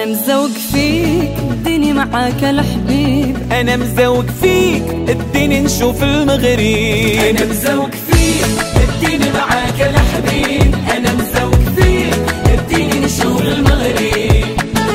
مزوق فيك اديني معاك الحبيب، انا مزوق فيك اديني نشوف المغرب، انا مزوق فيك اديني معاك الحبيب، انا مزوق فيك اديني نشوف المغرب.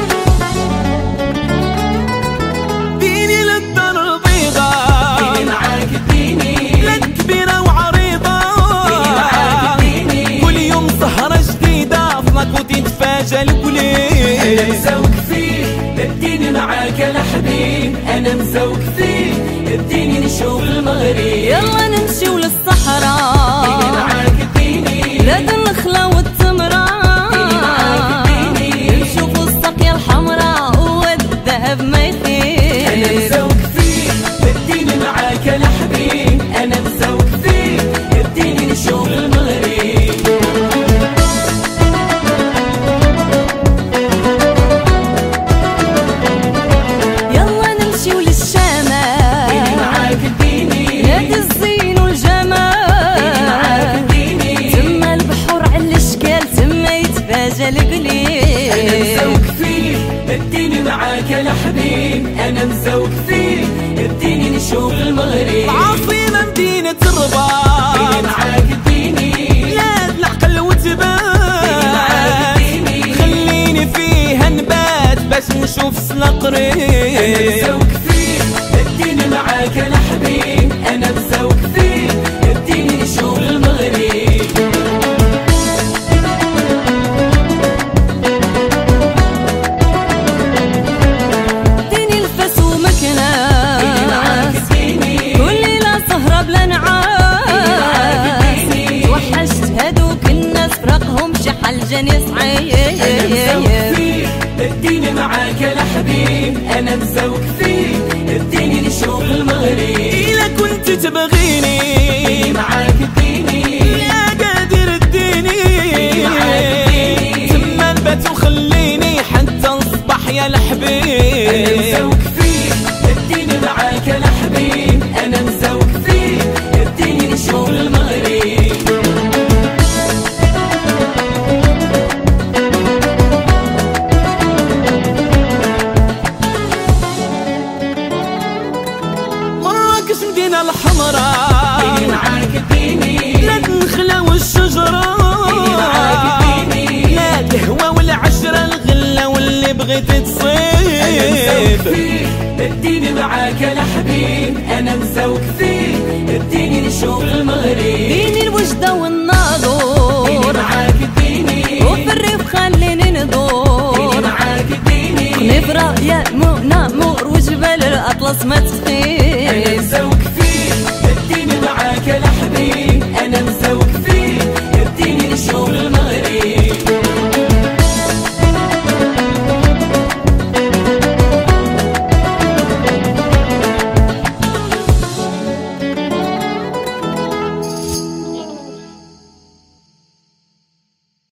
ديني للدار البيضاء، ديني معاك اديني للكبيرة وعريضة، ديني معاك اديني كل يوم سهرة جديدة فمك وتتفاجأ الكليل. انا مزوق فيك اديني معاك الحبيب، انا مزوق فيك اديني نشوف المغرب. يلا نمشيو للصحراء ديني معاك اديني بلاد النخلة والتمرة، ديني معاك اديني نشوفو الساقية الحمراء والذهب ما يخيل. انا مزوق فيك اديني معاك الحبيب، انا مزوق فيك اديني نشوف المغرب. يلا نمشيو للشمال ديني معاك اديني نادي الزين والجمال، ديني معاك اديني تما البحور على الاشكال تما يتفاجأ انا القليل. مزوق فيك اديني معاك الحبيب، انا مزوق فيك اديني نشوف المغرب. عاصمة مدينة ديني الرباط، معاك اديني بلاد العقل ديني معاك وتبات، اديني خليني فيها نبات باش نشوف سلا انا قريب. مزوق فيك اديني معاك الحبيب، انا مزوق فيك اديني نشوف المغرب. ديني الفاس ومكنة ديني معاك اديني كل ليلة سهرة بلا نعاس، اديني توحشت هادوك الناس فراقهم شحال جاني انا مزوق صعيب. فيك اديني معاك الحبيب، انا مزوق فيك اديني نشوف المغرب. إلا كنت ديني تبغيني معاك اديني يا قادر اديني، معاك اديني تما نبات وخليني حتى نصبح يا انا الحبيب. مزوق فيك اديني معاك الحبيب، انا مزوق فيك اديني نشوف المغرب. مراكش مدينة ديني الحمراء، معاك اديني بلاد النخلة والشجرة، ديني معاك اديني بلاد الهوى والعشرة الغلة واللي بغيت انا مزوق تصيب. فيك اديني معاك الحبيب، انا مزوق فيك اديني نشوف المغرب. ديني الوجدة ديني والناظور معاك اديني وفي الريف خليني ديني ندور، معاك اديني نفرة يا منامور وجبال الأطلس ما انا تخيب. مزوق فيك